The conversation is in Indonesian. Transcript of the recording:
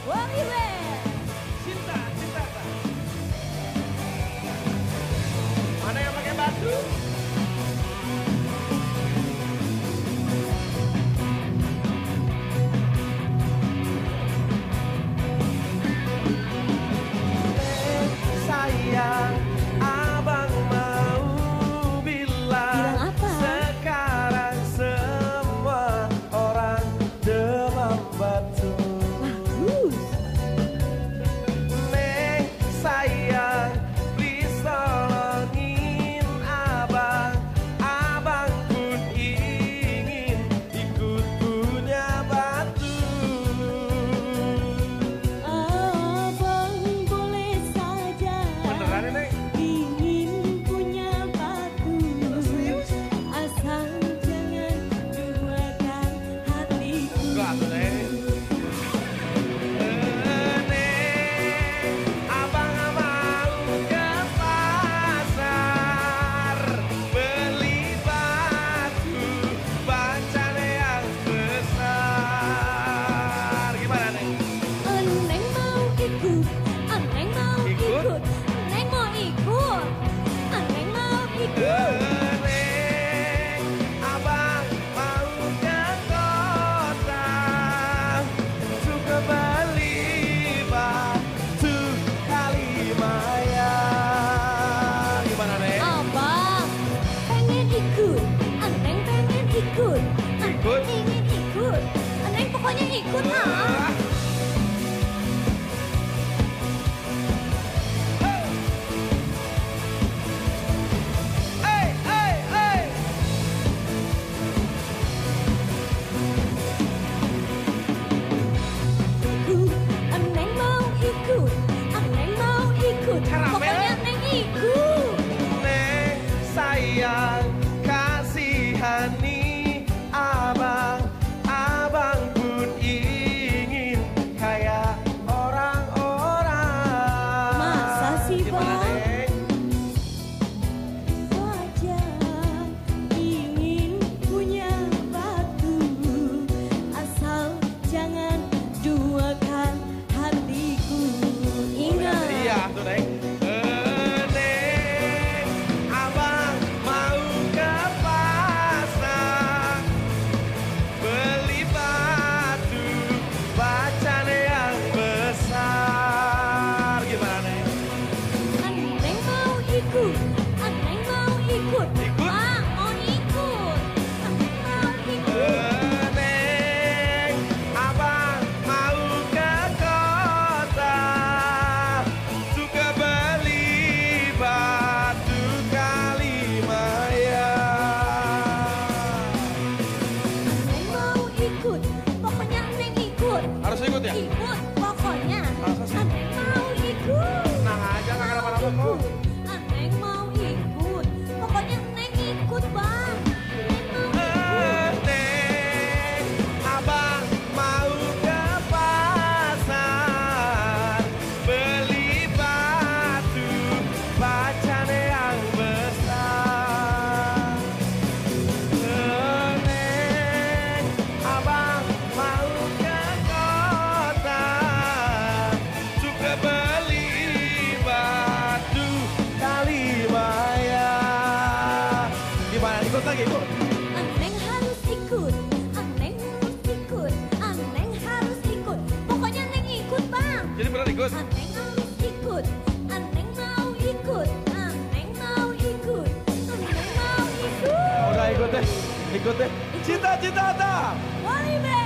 Wali Band. Cinta, cinta. Mana yang pakai batu? Sayang, abang mau bilang apa? sekarang semua orang demam batu. Bagus. Neng sayang, please tolongin abang. Abang pun ingin ikut punya batu. Abang boleh saja Beneran ini, Neng? ingin punya batu. Serius? Asal jangan duakan hatiku. Enggak tuh, Neng. Neng, abang mau ke pasar beli batu bacan yang besar. Gimana, Neng? Neng mau ikut, Neng mau ikut, Neng mau ikut, Neng mau ikut. Neng, abang mau ke kota juga beli batu Kalimaya. Gimana, Neng? Abang pengen ikut, Neng pengen ikut, Ikut? ingin ikut, Neng pokoknya ikut ah. Hey, hey, hey. Neng mau ikut, Neng mau ikut, Karamel? pokoknya Neng ikut. Neng sayang, kasihani abang. Abang pun ingin kayak orang-orang. Masa sih, Gimana, Bang? Neng? Saja ingin punya batu, asal jangan duakan hatiku. Ingat. Iya tuh, Neng. Neng, abang mau ke pasar beli batu bacan yang besar. Gimana, Neng? Neng mau ikut, Neng mau ikut, Ikut? Bang mau ikut, Neng mau ikut. Neng, abang mau ke kota juga beli batu Kalimaya. Neng mau ikut, pokoknya Neng ikut. Harus ikut ya? Ikut, pokoknya. Masa sih? Neng mau ikut. Tenang aja, nggak kenapa-napa kok. Neng mau ikut, pokoknya Neng ikut, Bang. Neng mau ikut. Neng, abang mau ke pasar beli batu bacan yang besar. Neng, abang mau ke kota juga beli batu Kalimaya. Gimana, ikut lagi, Bu? Neng harus ikut, Neng harus ikut, Neng harus ikut. Pokoknya Neng ikut, Bang. Jadi beneran ikut? Neng harus ikut, Neng mau ikut, Neng mau ikut, Neng mau ikut. Udah ikut deh, ikut deh. Cita-cita, Wali Band.